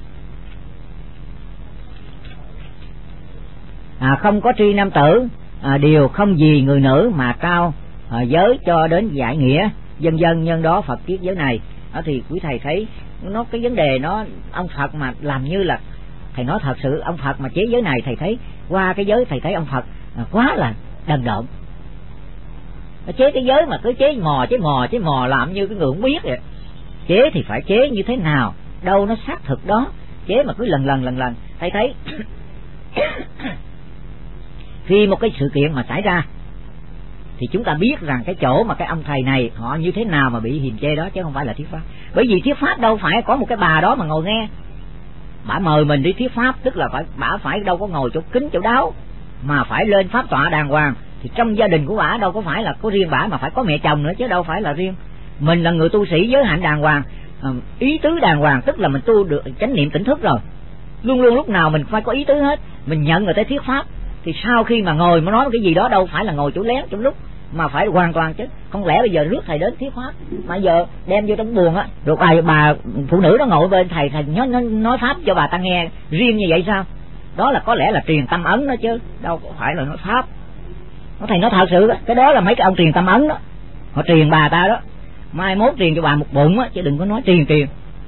không có tri nam tử, điều không gì người nữ mà trao giới cho đến giải nghĩa, dân dân, nhân đó Phật kiết giới này. Đó thì quý thầy thấy nó cái vấn đề nó, ông Phật mà làm như là thầy nói thật sự, ông Phật mà chế giới này, thầy thấy qua cái giới thầy thấy ông Phật quá là đần độn. Chế cái giới mà cứ chế mò làm như cái người không biết vậy. Chế thì phải chế như thế nào, đâu nó xác thực đó, chế mà cứ lần lần thầy thấy khi một cái sự kiện mà xảy ra thì chúng ta biết rằng cái chỗ mà cái ông thầy này họ như thế nào mà bị hiềm chê đó, chứ không phải là thuyết pháp. Bởi vì thuyết pháp đâu phải có một cái bà đó mà ngồi nghe, bả mời mình đi thuyết pháp, tức là bả phải đâu có ngồi chỗ kính chỗ đáo, mà phải lên pháp tọa đàng hoàng. Thì trong gia đình của bả đâu có phải là có riêng bả, mà phải có mẹ chồng nữa, chứ đâu phải là riêng mình. Là người tu sĩ giới hạnh đàng hoàng, ý tứ đàng hoàng, tức là mình tu được chánh niệm tỉnh thức rồi, luôn luôn lúc nào mình phải có ý tứ hết. Mình nhận người ta thuyết pháp thì sau khi mà ngồi mà nói cái gì đó đâu phải là ngồi chỗ lén chỗ lúc, mà phải hoàn toàn chứ. Không lẽ bây giờ rước thầy đến thuyết pháp mà giờ đem vô trong buồng á, rồi bà phụ nữ đó ngồi bên thầy nói pháp cho bà ta nghe riêng như vậy sao? Đó là có lẽ là truyền tâm ấn đó, chứ đâu có phải là nói pháp. Thầy nói thật sự đó, cái đó là mấy cái ông truyền tâm ấn đó, họ truyền bà ta đó, mai mốt truyền cho bà một bụng á, chứ đừng có nói truyền. Cái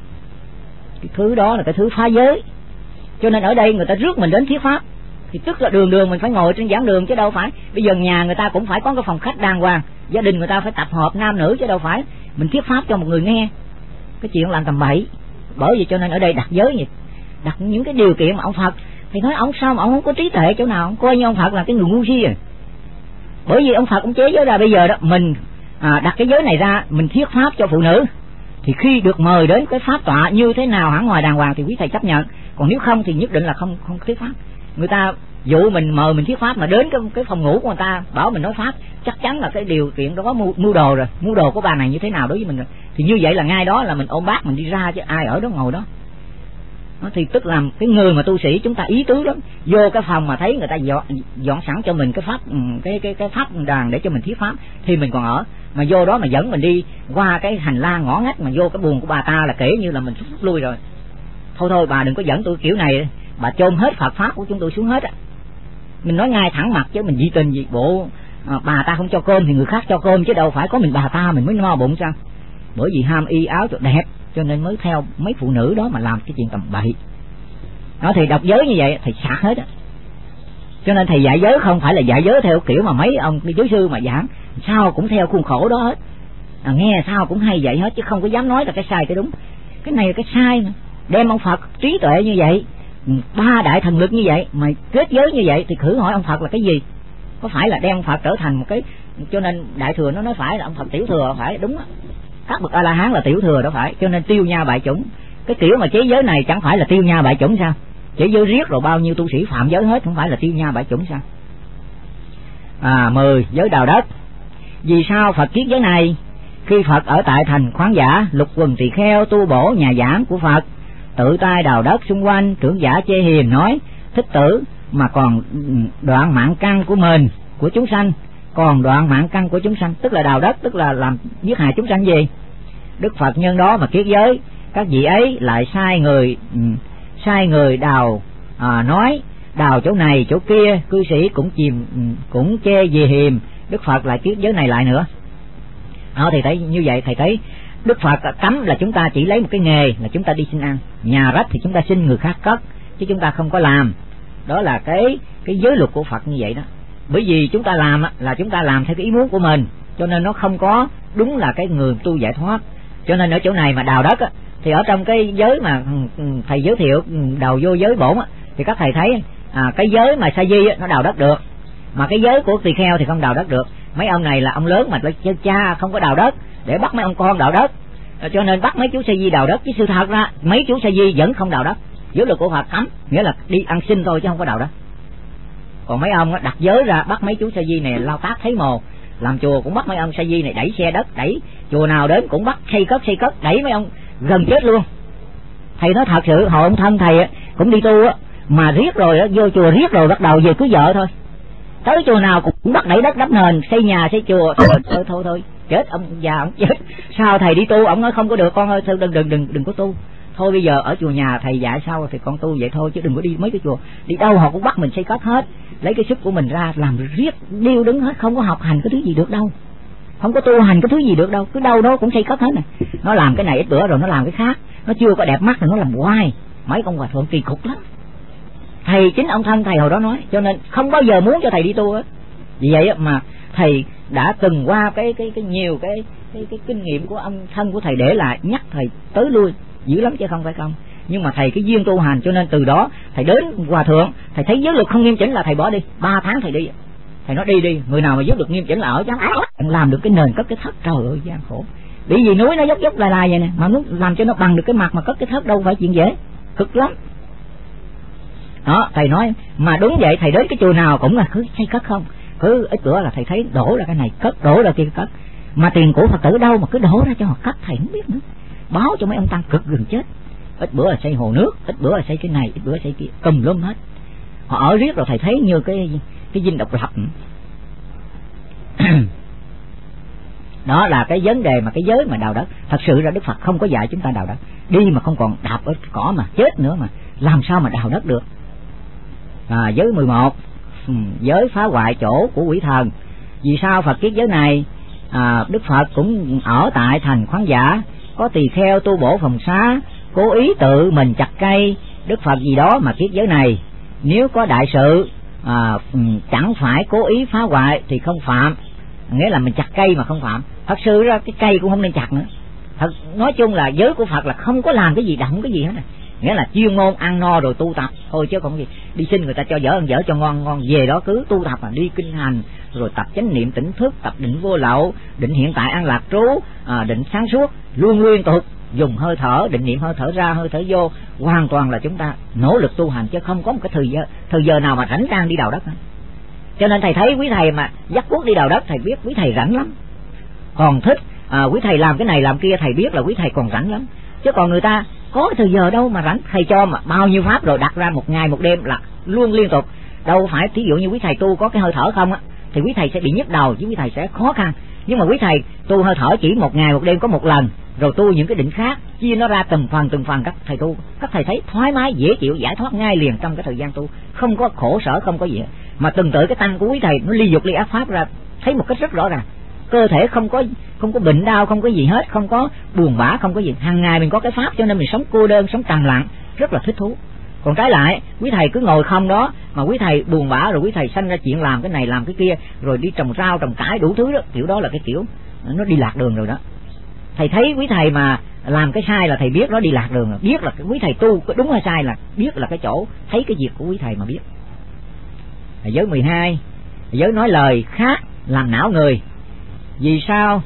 thứ đó là cái thứ phá giới. Cho nên ở đây người ta rước mình đến thuyết pháp thì tức là đường mình phải ngồi trên giảng đường, chứ đâu phải bây giờ nhà người ta cũng phải có cái phòng khách đàng hoàng, gia đình người ta phải tập hợp nam nữ, chứ đâu phải mình thuyết pháp cho một người nghe cái chuyện làm tầm bậy. Bởi vì cho nên ở đây đặt giới gì, đặt những cái điều kiện mà ông Phật thì nói ông sao mà ông không có trí tuệ chỗ nào, ông coi như ông Phật là cái người ngu si. Bởi vì ông Phật cũng chế giới ra bây giờ đó, mình đặt cái giới này ra, mình thuyết pháp cho phụ nữ, thì khi được mời đến cái pháp tọa như thế nào hẳn ngoài đàng hoàng thì quý thầy chấp nhận, còn nếu không thì nhất định là không thuyết pháp. Người ta dụ mình mời mình thuyết pháp mà đến cái phòng ngủ của người ta bảo mình nói pháp, chắc chắn là cái điều kiện đó có mưu đồ rồi, mưu đồ của bà này như thế nào đối với mình rồi. Thì như vậy là ngay đó là mình ôm bát mình đi ra, chứ ai ở đó ngồi đó. Thì tức là cái người mà tu sĩ chúng ta ý tứ lắm, vô cái phòng mà thấy người ta dọn sẵn cho mình cái pháp cái pháp đàn để cho mình thuyết pháp thì mình còn ở, mà vô đó mà dẫn mình đi qua cái hành lang ngõ ngách mà vô cái buồng của bà ta là kể như là mình rút lui rồi. Thôi bà đừng có dẫn tôi kiểu này, bà chôn hết Phật pháp của chúng tôi xuống hết á. Mình nói ngay thẳng mặt chứ mình dị tình gì bộ bà ta không cho cơm thì người khác cho cơm, chứ đâu phải có mình bà ta mình mới no bụng sao? Bởi vì ham y áo cho đẹp cho nên mới theo mấy phụ nữ đó mà làm cái chuyện tầm bậy. Đó thì đọc giới như vậy thầy sạc hết á. Cho nên thầy dạy giới không phải là dạy giới theo kiểu mà mấy ông giới sư mà giảng sao cũng theo khuôn khổ đó hết. Nghe sao cũng hay vậy hết, chứ không có dám nói là cái sai cái đúng. Cái này là cái sai mà. Đem ông Phật trí tuệ như vậy, 3 đại thần lực như vậy mà kết giới như vậy thì thử hỏi ông Phật là cái gì? Có phải là đem ông Phật trở thành một cái, cho nên đại thừa nó nói phải là ông Phật tiểu thừa, phải đúng á. Các bậc A La Hán là tiểu thừa đó phải, cho nên tiêu nha bại chủng. Cái kiểu mà chế giới này chẳng phải là tiêu nha bại chủng sao? Chế giới riết rồi bao nhiêu tu sĩ phạm giới hết, không phải là tiêu nha bại chủng sao? 10 giới đào đất. Vì sao Phật kiết giới này? Khi Phật ở tại thành Khoáng Giả, lục quần tỳ kheo tu bổ nhà giảng của Phật, tự tay đào đất xung quanh, trưởng giả chê hiềm nói: Thích tử mà còn đoạn mạng căn của mình, của chúng sanh, còn đoạn mạng căn của chúng sanh, tức là đào đất, tức là làm giết hại chúng sanh gì? Đức Phật nhân đó mà kiết giới, các vị ấy lại sai người đào, nói đào chỗ này chỗ kia, cư sĩ cũng chê về hiềm, Đức Phật lại kiết giới này lại nữa. Thầy thấy như vậy, thầy thấy Đức Phật cấm là chúng ta chỉ lấy một cái nghề là chúng ta đi xin ăn, nhà rách thì chúng ta xin người khác cất, chứ chúng ta không có làm. Đó là cái giới luật của Phật như vậy đó. Bởi vì chúng ta làm là chúng ta làm theo cái ý muốn của mình, cho nên nó không có đúng là cái người tu giải thoát. Cho nên ở chỗ này mà đào đất thì ở trong cái giới mà thầy giới thiệu đầu vô giới bổn thì các thầy thấy cái giới mà sa di nó đào đất được, mà cái giới của tỳ kheo thì không đào đất được. Mấy ông này là ông lớn mà cha không có đào đất để bắt mấy ông con đào đất, cho nên bắt mấy chú sa di đào đất. Chứ sự thật ra mấy chú sa di vẫn không đào đất, giới luật của Phật cấm, nghĩa là đi ăn xin thôi chứ không có đào đất. Còn mấy ông đặt giới ra bắt mấy chú sa di này lao tác thấy mồ, làm chùa cũng bắt mấy ông sa di này đẩy xe đất, đẩy chùa nào đến cũng bắt xây cất, đẩy mấy ông gần chết luôn. Thầy nói thật sự hồi ông thân thầy cũng đi tu mà riết rồi đó, vô chùa riết rồi bắt đầu về cưới vợ thôi, tới chùa nào cũng bắt đẩy đất đắp nền, xây nhà xây chùa. Thôi chết, ông già ông chết. Sao thầy đi tu? Ông nói không có được con ơi, đừng có tu. Thôi bây giờ ở chùa nhà thầy dạy sao thì con tu vậy thôi, chứ đừng có đi mấy cái chùa. Đi đâu họ cũng bắt mình xây cất hết, lấy cái sức của mình ra làm riết điêu đứng hết, không có học hành cái thứ gì được đâu, không có tu hành cái thứ gì được đâu, cứ đâu đó cũng xây cất hết này. Nó làm cái này ít bữa rồi nó làm cái khác, nó chưa có đẹp mắt rồi nó làm hoài. Mấy con hòa thượng kỳ cục lắm. Thầy chính ông thân thầy hồi đó nói, cho nên không bao giờ muốn cho thầy đi tu hết. Vì vậy mà thầy đã từng qua cái nhiều cái kinh nghiệm của ông thân của thầy để lại, nhắc thầy tới lui dữ lắm chứ không phải không. Nhưng mà thầy cái duyên tu hành, cho nên từ đó thầy đến hòa thượng, thầy thấy giới luật không nghiêm chỉnh là thầy bỏ đi. 3 tháng thầy đi, thầy nói đi, người nào mà giới luật nghiêm chỉnh là ở chắc làm được cái nền cất cái thất. Trời ơi gian khổ, bởi vì núi nó dốc lai vậy nè, mà muốn làm cho nó bằng được cái mặt mà cất cái thất đâu phải chuyện dễ, cực lắm. Đó, thầy nói mà đúng vậy, thầy đến cái chùa nào cũng là cứ xây cất không, cứ ít bữa là thầy thấy đổ ra cái này cất, đổ ra kia cất, mà tiền của Phật tử đâu mà cứ đổ ra cho họ cất, thầy không biết nữa. Báo cho mấy ông tăng cực gần chết. Ít bữa là xây hồ nước, ít bữa là xây cái này, ít bữa xây kia, tùm lum hết. Họ ở riết rồi thầy thấy như cái dinh độc lập. Đó là cái vấn đề mà cái giới mà đào đất. Thật sự ra Đức Phật không có dạy chúng ta đào đất. Đi mà không còn đạp ở cỏ mà chết nữa mà làm sao mà đào đất được. Giới 11, giới phá hoại chỗ của quỷ thần. Vì sao Phật kiết giới này? Đức Phật cũng ở tại thành Khoáng Giả, có tỳ kheo tu bổ phòng xá, cố ý tự mình chặt cây. Đức Phật gì đó mà kiết giới này, nếu có đại sự chẳng phải cố ý phá hoại thì không phạm. Nghĩa là mình chặt cây mà không phạm. Thật sự ra cái cây cũng không nên chặt nữa. Nói chung là giới của Phật là không có làm cái gì động cái gì hết. Nghĩa là chuyên môn ăn no rồi tu tập thôi, chứ không gì đi xin người ta cho dở ăn dở cho ngon về đó cứ tu tập, mà đi kinh hành rồi tập chánh niệm tỉnh thức, tập định vô lậu, định hiện tại an lạc trú, định sáng suốt, luôn liên tục dùng hơi thở, định niệm hơi thở ra hơi thở vô. Hoàn toàn là chúng ta nỗ lực tu hành, chứ không có một cái thời giờ nào mà rảnh rang đi đào đất hết. Cho nên thầy thấy quý thầy mà dắt cuốc đi đào đất, thầy biết quý thầy rảnh lắm, còn thích quý thầy làm cái này làm kia, thầy biết là quý thầy còn rảnh lắm. Chứ còn người ta có cái thời giờ đâu mà rảnh. Thầy cho mà bao nhiêu pháp rồi đặt ra một ngày một đêm là luôn liên tục. Đâu phải thí dụ như quý thầy tu có cái hơi thở không á thì quý thầy sẽ bị nhức đầu, chứ quý thầy sẽ khó khăn. Nhưng mà quý thầy tu hơi thở chỉ một ngày một đêm có một lần, rồi tu những cái định khác, chia nó ra từng phần các thầy tu, các thầy thấy thoải mái dễ chịu, giải thoát ngay liền trong cái thời gian tu, không có khổ sở, không có gì. Mà từng tự cái tăng của quý thầy nó ly dục ly ác pháp ra, thấy một cách rất rõ ràng. Cơ thể không có bệnh đau, không có gì hết, không có buồn bã, không có gì. Hàng ngày mình có cái pháp, cho nên mình sống cô đơn, sống trầm lặng, rất là thích thú. Còn trái lại quý thầy cứ ngồi không đó, mà quý thầy buồn bã rồi quý thầy sanh ra chuyện làm cái này làm cái kia, rồi đi trồng rau trồng cải đủ thứ đó, kiểu đó là cái kiểu nó đi lạc đường rồi đó. Thầy thấy quý thầy mà làm cái sai là thầy biết nó đi lạc đường rồi, biết là quý thầy tu có đúng hay sai là biết là cái chỗ thấy cái việc của quý thầy mà biết. Giới 12, giới nói lời khác làm não người. Vì sao?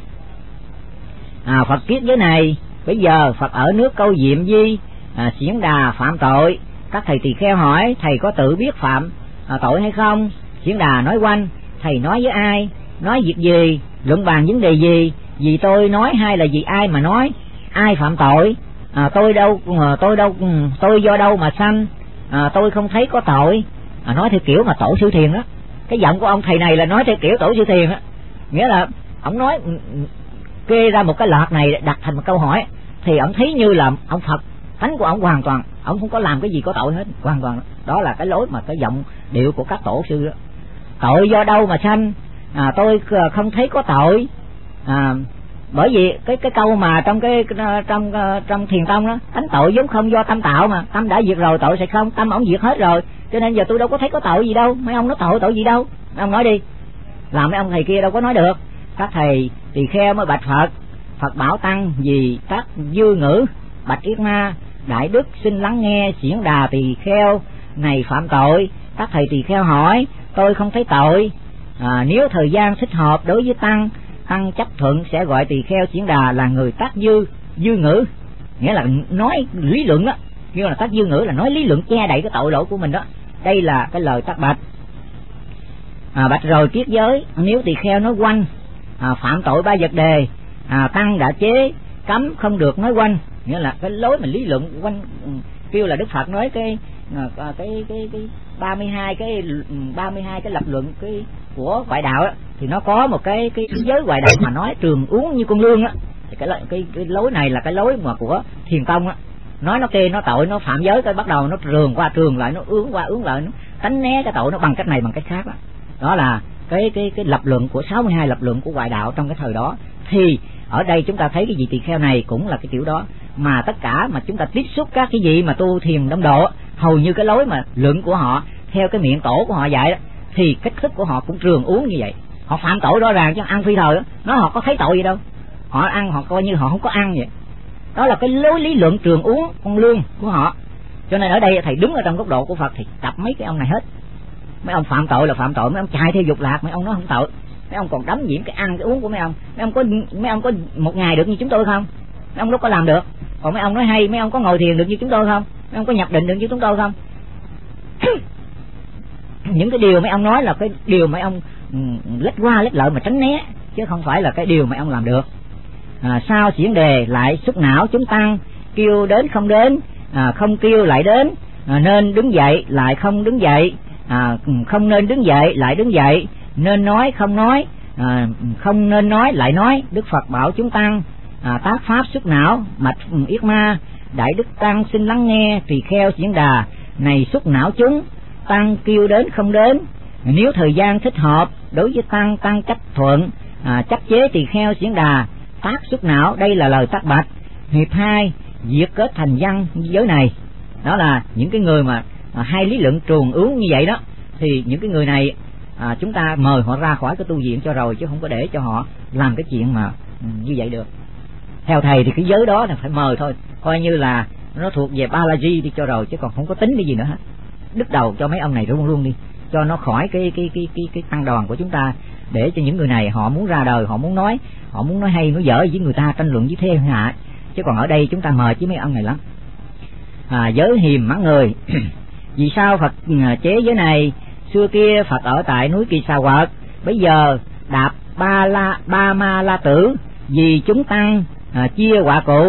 Phật kiết giới này, bây giờ Phật ở nước Câu Diệm Di, Xiển Đà phạm tội. Các thầy tỳ kheo hỏi thầy có tự biết phạm tội hay không? Xiển Đà nói quanh, thầy nói với ai, nói việc gì, luận bàn vấn đề gì, vì tôi nói hay là vì ai mà nói? Ai phạm tội? Tôi do đâu mà sanh? Tôi không thấy có tội. Nói theo kiểu mà Tổ Sư Thiền đó. Cái giọng của ông thầy này là nói theo kiểu Tổ Sư Thiền á, nghĩa là ông nói kê ra một cái loạt này đặt thành một câu hỏi, thì ông thấy như là ông Phật tánh của ông hoàn toàn, ông không có làm cái gì có tội hết, hoàn toàn. Đó là cái lối mà cái giọng điệu của các tổ sư đó. Tội do đâu mà sanh? Tôi không thấy có tội. Bởi vì cái câu mà trong thiền tông đó, tánh tội vốn không do tâm tạo, mà tâm đã diệt rồi tội sẽ không, tâm ổng diệt hết rồi, cho nên giờ tôi đâu có thấy có tội gì đâu. Mấy ông nói tội gì đâu, mấy ông nói đi, làm mấy ông thầy kia đâu có nói được. Các thầy tỳ kheo mới bạch Phật. Phật bảo tăng vì tác dư ngữ, bạch Yết Ma đại đức xin lắng nghe. Xiển Đà tỳ kheo này phạm tội. Các thầy tỳ kheo hỏi, tôi không thấy tội. Nếu thời gian thích hợp đối với tăng chấp thuận sẽ gọi tỳ kheo Xiển Đà là người tác dư ngữ, nghĩa là nói lý luận đó. Nhưng là tác dư ngữ là nói lý luận che đậy cái tội lỗi của mình đó. Đây là cái lời tác bạch. Bạch rồi kiết giới, nếu tỳ kheo nói quanh phạm tội 3 vật đề, tăng đã chế cấm không được nói quanh, nghĩa là cái lối mình lý luận quanh, kêu là Đức Phật nói cái 32 cái lập luận của ngoại đạo đó, thì nó có một cái giới ngoại đạo mà nói trường uống như con lương á, thì cái lối này là cái lối mà của thiền tông á, nói nó kê nó tội nó phạm giới, cái bắt đầu nó trường qua trường lại, nó ướng qua ướng lại, nó tránh né cái tội nó bằng cách này bằng cách khác đó. Đó là cái lập luận của 62 lập luận của ngoại đạo trong cái thời đó. Thì ở đây chúng ta thấy cái vị tỳ kheo này cũng là cái kiểu đó, mà tất cả mà chúng ta tiếp xúc các cái gì mà tu thiền đông độ, hầu như cái lối mà luận của họ theo cái miệng tổ của họ dạy đó, thì cách thức của họ cũng trường uống như vậy. Họ phạm tội rõ ràng chứ ăn phi thời đó, nó họ có thấy tội gì đâu, họ ăn họ coi như họ không có ăn vậy. Đó là cái lối lý luận trường uống con lương của họ. Cho nên ở đây thầy đứng ở trong góc độ của Phật thì tập mấy cái ông này hết. Mấy ông phạm tội là phạm tội, mấy ông chạy theo dục lạc, mấy ông nói không tội. Mấy ông còn đắm nhiễm cái ăn cái uống của mấy ông. Mấy ông có một ngày được như chúng tôi không? Mấy ông đâu có làm được. Còn mấy ông nói hay, mấy ông có ngồi thiền được như chúng tôi không? Mấy ông có nhập định được như chúng tôi không? Những cái điều mấy ông nói là cái điều mấy ông lách qua lách lợi mà tránh né, chứ không phải là cái điều mấy ông làm được. Sao diễn đề lại xúc não chúng tăng, kêu đến không đến, không kêu lại đến, nên đứng dậy lại không đứng dậy, không nên đứng dậy lại đứng dậy, nên nói không nói, không nên nói lại nói. Đức Phật bảo chúng tăng tác pháp xúc não mạch yết ma, đại đức tăng xin lắng nghe tỳ kheo diễn đà này xúc não chúng, tăng kêu đến không đến, nếu thời gian thích hợp đối với tăng chấp thuận, chấp chế tỳ kheo diễn đà tác xúc não. Đây là lời tác bạch. Hiệp 2 diệt kết thành văn giới này. Đó là những cái người mà hai lý luận truồng ướng như vậy đó, thì những cái người này chúng ta mời họ ra khỏi cái tu viện cho rồi, chứ không có để cho họ làm cái chuyện mà như vậy được. Theo thầy thì cái giới đó là phải mời thôi, coi như là nó thuộc về Balaji đi cho rồi, chứ còn không có tính cái gì nữa hết. Đứt đầu cho mấy ông này luôn đi, cho nó khỏi cái tăng đoàn của chúng ta, để cho những người này họ muốn ra đời, họ muốn nói hay nói dở với người ta, tranh luận với thế hạ. Chứ còn ở đây chúng ta mời chứ mấy ông này lắm. Giới hiềm mắng người. Vì sao Phật chế giới này? Xưa kia Phật ở tại núi Kỳ Xà Quật, bây giờ đạp ba ma la tử, vì chúng tăng chia quả cụ,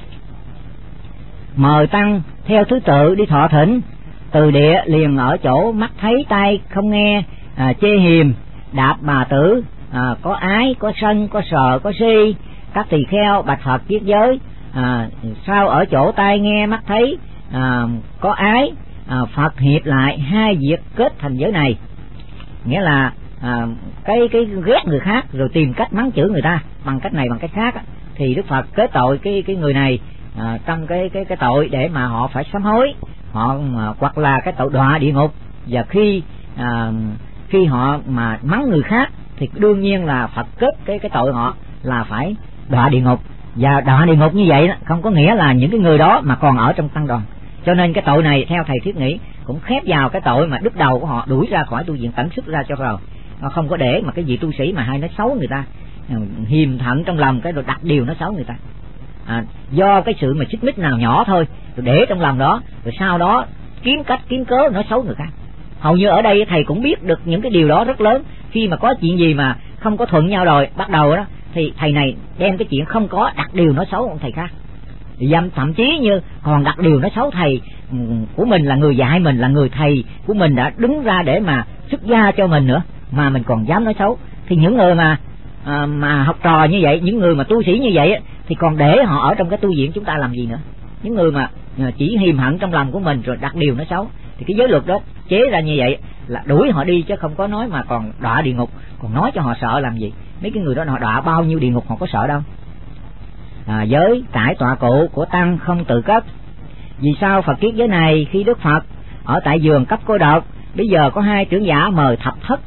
mời tăng theo thứ tự đi thọ thỉnh. Từ địa liền ở chỗ mắt thấy tai không nghe, chê hiềm đạp bà tử, có ái có sân có sợ có si. Các tỳ kheo bạch Phật viết giới, sao ở chỗ tai nghe mắt thấy có ái, Phật hiệp lại hai việc kết thành giới này. Nghĩa là cái ghét người khác rồi tìm cách mắng chửi người ta bằng cách này bằng cách khác, thì Đức Phật kết tội cái người này trong cái tội để mà họ phải sám hối, họ hoặc là cái tội đọa địa ngục. Và khi họ mà mắng người khác thì đương nhiên là Phật kết cái tội họ là phải đọa địa ngục. Và đọa địa ngục như vậy đó, không có nghĩa là những cái người đó mà còn ở trong tăng đoàn. Cho nên cái tội này theo thầy thiết nghĩ cũng khép vào cái tội mà đứt đầu của họ, đuổi ra khỏi tu viện, tẩn xuất ra cho rồi. Nó không có để mà cái gì tu sĩ mà hay nói xấu người ta, hiềm thận trong lòng cái rồi đặt điều nó xấu người ta. Do cái sự mà xích mích nào nhỏ thôi rồi để trong lòng đó, rồi sau đó kiếm cách kiếm cớ nói xấu người khác. Hầu như ở đây thầy cũng biết được những cái điều đó rất lớn. Khi mà có chuyện gì mà không có thuận nhau rồi bắt đầu đó, thì thầy này đem cái chuyện không có đặt điều nói xấu ông thầy khác, thậm chí như còn đặt điều nói xấu thầy của mình, là người dạy mình, là người thầy của mình đã đứng ra để mà xuất gia cho mình nữa, mà mình còn dám nói xấu. Thì những người mà học trò như vậy, những người mà tu sĩ như vậy thì còn để họ ở trong cái tu viện chúng ta làm gì nữa. Những người mà chỉ hiềm hận trong lòng của mình rồi đặt điều nói xấu, thì cái giới luật đó chế ra như vậy là đuổi họ đi, chứ không có nói mà còn đọa địa ngục, còn nói cho họ sợ làm gì. Mấy cái người đó họ đọa bao nhiêu địa ngục họ có sợ đâu. Giới cải tọa cụ của tăng không tự cấp. Vì sao Phật kiết giới này? Khi Đức Phật ở tại giường cấp cô độc, bây giờ có hai trưởng giả mời thập thất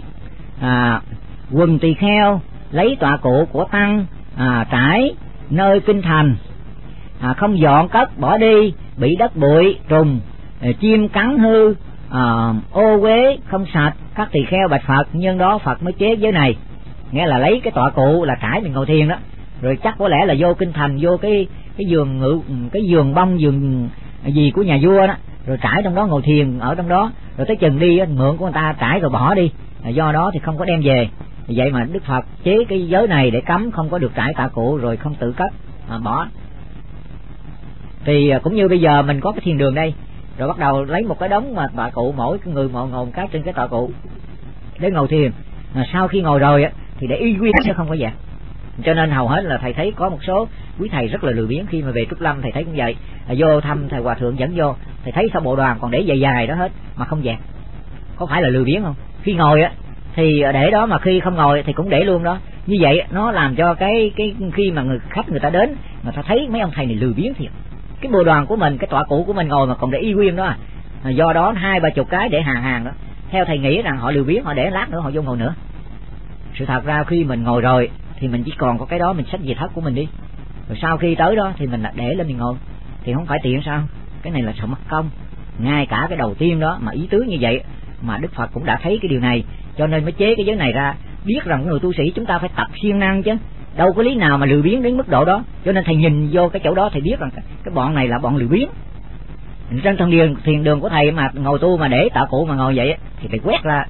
quần tỳ kheo lấy tọa cụ của tăng trải nơi kinh thành, không dọn cất bỏ đi, bị đất bụi trùng chim cắn hư, ô uế không sạch. Các tỳ kheo bạch Phật, nhân đó Phật mới chế giới này. Nghĩa là lấy cái tọa cụ là trải mình ngồi thiền đó, rồi chắc có lẽ là vô kinh thành, vô cái giường cái giường bông giường gì của nhà vua đó, rồi trải trong đó ngồi thiền ở trong đó, rồi tới chừng đi mượn của người ta trải rồi bỏ đi, do đó thì không có đem về. Vậy mà Đức Phật chế cái giới này để cấm không có được trải tọa cụ rồi không tự cất bỏ. Thì cũng như bây giờ mình có cái thiền đường đây, rồi bắt đầu lấy một cái đống mà tọa cụ, mỗi người ngồi một cái trên cái tọa cụ để ngồi thiền. Sau khi ngồi rồi thì để y nguyên chứ không có dẹp. Cho nên hầu hết là thầy thấy có một số quý thầy rất là lười biếng. Khi mà về Trúc Lâm thầy thấy cũng vậy, vô thăm thầy hòa thượng dẫn vô, thầy thấy sao bộ đoàn còn để dài dài đó hết mà không dẹp. Có phải là lười biếng không? Khi ngồi thì để đó, mà khi không ngồi thì cũng để luôn đó. Như vậy nó làm cho cái khi mà người khách người ta đến, người ta thấy mấy ông thầy này lười biếng thiệt. Cái bộ đoàn của mình, cái tọa cụ của mình ngồi mà còn để y nguyên đó do đó 20-30 cái để hàng đó. Theo thầy nghĩ rằng họ lười biếng, họ để lát nữa họ vô ngồi nữa. Sự thật ra khi mình ngồi rồi thì mình chỉ còn có cái đó, mình xách về thất của mình đi, rồi sau khi tới đó thì mình lại để lên mình ngồi, thì không phải tiện sao? Cái này là sự mất công. Ngay cả cái đầu tiên đó mà ý tứ như vậy mà Đức Phật cũng đã thấy cái điều này, cho nên mới chế cái giới này ra, biết rằng người tu sĩ chúng ta phải tập siêng năng chứ, đâu có lý nào mà lười biếng đến mức độ đó. Cho nên thầy nhìn vô cái chỗ đó thầy biết rằng cái bọn này là bọn lười biếng. Trên thiền đường của thầy mà ngồi tu mà để tạ cụ mà ngồi vậy thì thầy quét ra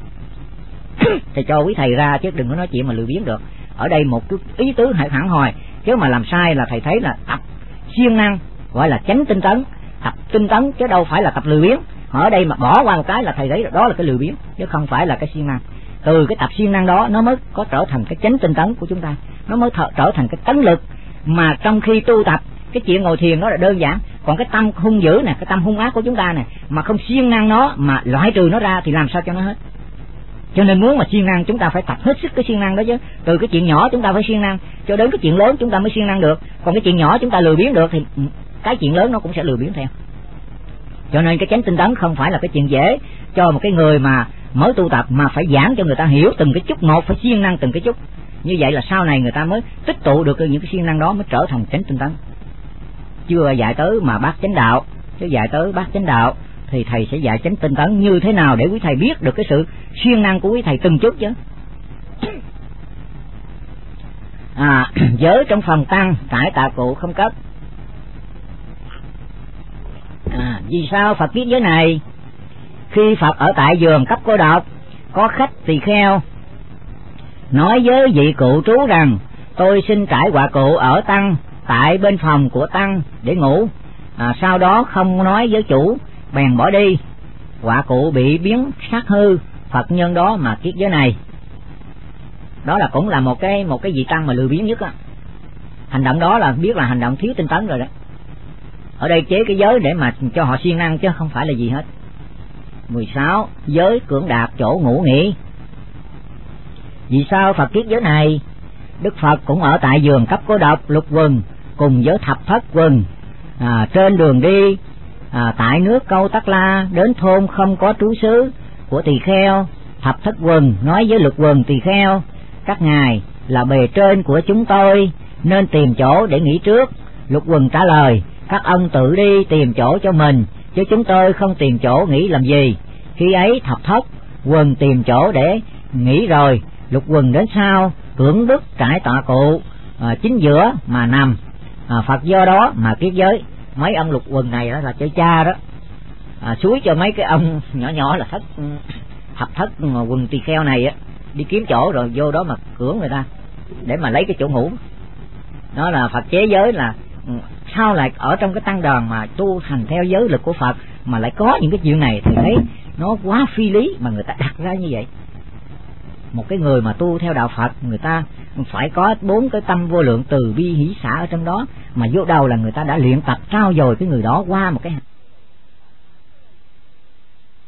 thầy cho quý thầy ra, chứ đừng có nói chuyện mà lười biếng được. Ở đây một cái ý tứ hẳn hoi, chứ mà làm sai là thầy thấy là tập siêng năng, gọi là chánh tinh tấn, tập tinh tấn chứ đâu phải là tập lười biếng. Ở đây mà bỏ qua một cái là thầy thấy đó là cái lười biếng chứ không phải là cái siêng năng. Từ cái tập siêng năng đó nó mới có trở thành cái chánh tinh tấn của chúng ta, nó mới trở thành cái tấn lực. Mà trong khi tu tập cái chuyện ngồi thiền nó là đơn giản, còn cái tâm hung dữ nè, cái tâm hung ác của chúng ta nè, mà không siêng năng nó mà loại trừ nó ra thì làm sao cho nó hết. Cho nên muốn mà siêng năng chúng ta phải tập hết sức cái siêng năng đó chứ. Từ cái chuyện nhỏ chúng ta phải siêng năng cho đến cái chuyện lớn chúng ta mới siêng năng được. Còn cái chuyện nhỏ chúng ta lười biếng được thì cái chuyện lớn nó cũng sẽ lười biếng theo. Cho nên cái chánh tinh tấn không phải là cái chuyện dễ cho một cái người mà mới tu tập, mà phải giảng cho người ta hiểu từng cái chút một, phải siêng năng từng cái chút. Như vậy là sau này người ta mới tích tụ được những cái siêng năng đó, mới trở thành chánh tinh tấn. Chưa dạy tới mà bát chánh đạo, chứ dạy tới bát chánh đạo thì thầy sẽ dạy chánh tinh tấn như thế nào để quý thầy biết được cái sự siêng năng của quý thầy từng chút chứ. Giới trong phòng tăng cải tạ cụ không cất. Vì sao Phật viết giới này? Khi Phật ở tại giường cấp cô độc, có khách tỳ kheo nói với vị cụ trú rằng: tôi xin trải quả cụ ở tăng tại bên phòng của tăng để ngủ. Sau đó không nói với chủ, bèn bỏ đi. Quả cụ bị biến sắc hư, Phật nhân đó mà kiết giới này. Đó là cũng là một cái vị tăng mà lười biếng nhất á. Hành động đó là biết là hành động thiếu tinh tấn rồi đó. Ở đây chế cái giới để mà cho họ siêng năng chứ không phải là gì hết. 16. Giới cưỡng đạt chỗ ngủ nghỉ. Vì sao Phật kiết giới này? Đức Phật cũng ở tại giường cấp cô độc lục quần cùng với thập thất quần. Trên đường đi tại nước Câu Tắc La đến thôn không có trú xứ của tỳ kheo, thập thất quần nói với lục quần tỳ kheo: các ngài là bề trên của chúng tôi nên tìm chỗ để nghỉ trước. Lục quần trả lời: các ông tự đi tìm chỗ cho mình, chứ chúng tôi không tìm chỗ nghỉ làm gì. Khi ấy thập thất quần tìm chỗ để nghỉ rồi, lục quần đến sau cưỡng bức trải tọa cụ chính giữa mà nằm. Phật do đó mà kiết giới. Mấy ông lục quần này đó là chơi cha đó, xúi cho mấy cái ông nhỏ nhỏ là thập thất quần tỳ kheo này đi kiếm chỗ rồi vô đó mà cưỡng người ta để mà lấy cái chỗ ngủ. Đó là Phật chế giới. Là sao lại ở trong cái tăng đoàn mà tu hành theo giới lực của Phật mà lại có những cái chuyện này, thì thấy nó quá phi lý mà người ta đặt ra như vậy. Một cái người mà tu theo đạo Phật, người ta phải có 4 cái tâm vô lượng từ bi hỷ xả ở trong đó, mà vô đầu là người ta đã luyện tập trau dồi cái người đó qua một cái